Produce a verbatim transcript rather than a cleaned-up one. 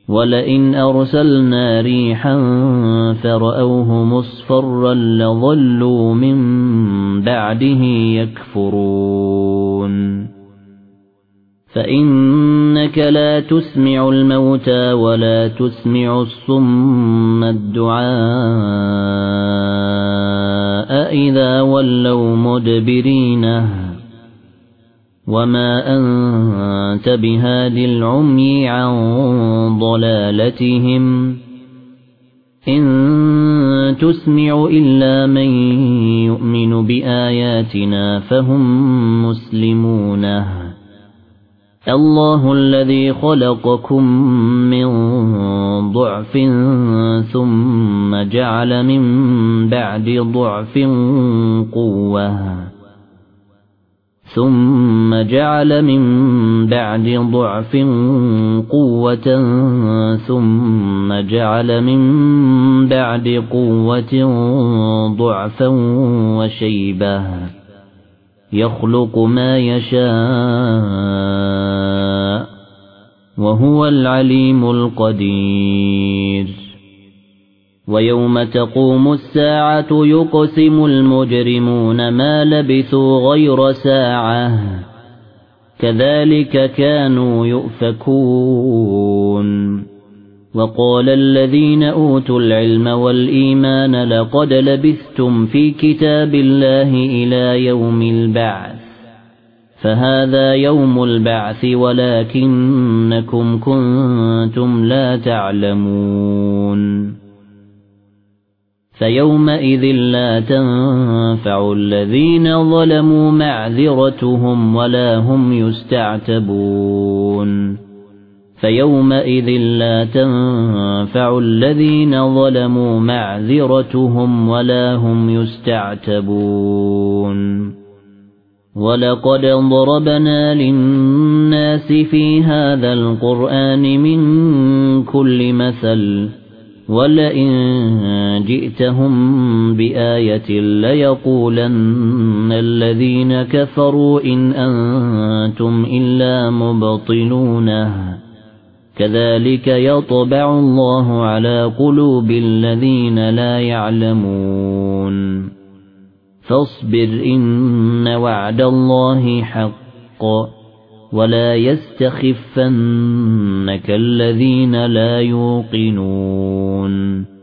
ولئن أرسلنا ريحا فرأوه مصفرا لظلوا من بعده يكفرون فإنك لا تسمع الموتى ولا تسمع الصم الدعاء إذا ولوا مدبرين وما أنت بهاد العمي عن ضلالتهم إن تسمع إلا من يؤمن بآياتنا فهم مسلمون الله الذي خلقكم من ضعف ثم جعل من بعد ضعف قوة ثم جعل من بعد ضعف قوة ثم جعل من بعد قوة ضعفا وشيبة يخلق ما يشاء وهو العليم القدير ويوم تقوم الساعة يقسم المجرمون ما لبثوا غير ساعة كذلك كانوا يؤفكون وقال الذين أوتوا العلم والإيمان لقد لبثتم في كتاب الله إلى يوم البعث فهذا يوم البعث ولكنكم كنتم لا تعلمون فيومئذ لا تنفع الذين ظلموا معذرتهم ولا هم يستعتبون فيومئذ لا تنفع الذين ظلموا معذرتهم ولا هم يستعتبون ولقد ضربنا للناس في هذا القرآن من كل مثل ولئن جئتهم بآية ليقولن الذين كفروا إن أنتم إلا مبطلون كذلك يطبع الله على قلوب الذين لا يعلمون فاصبر إن وعد الله حق ولا يستخفنك الذين لا يوقنون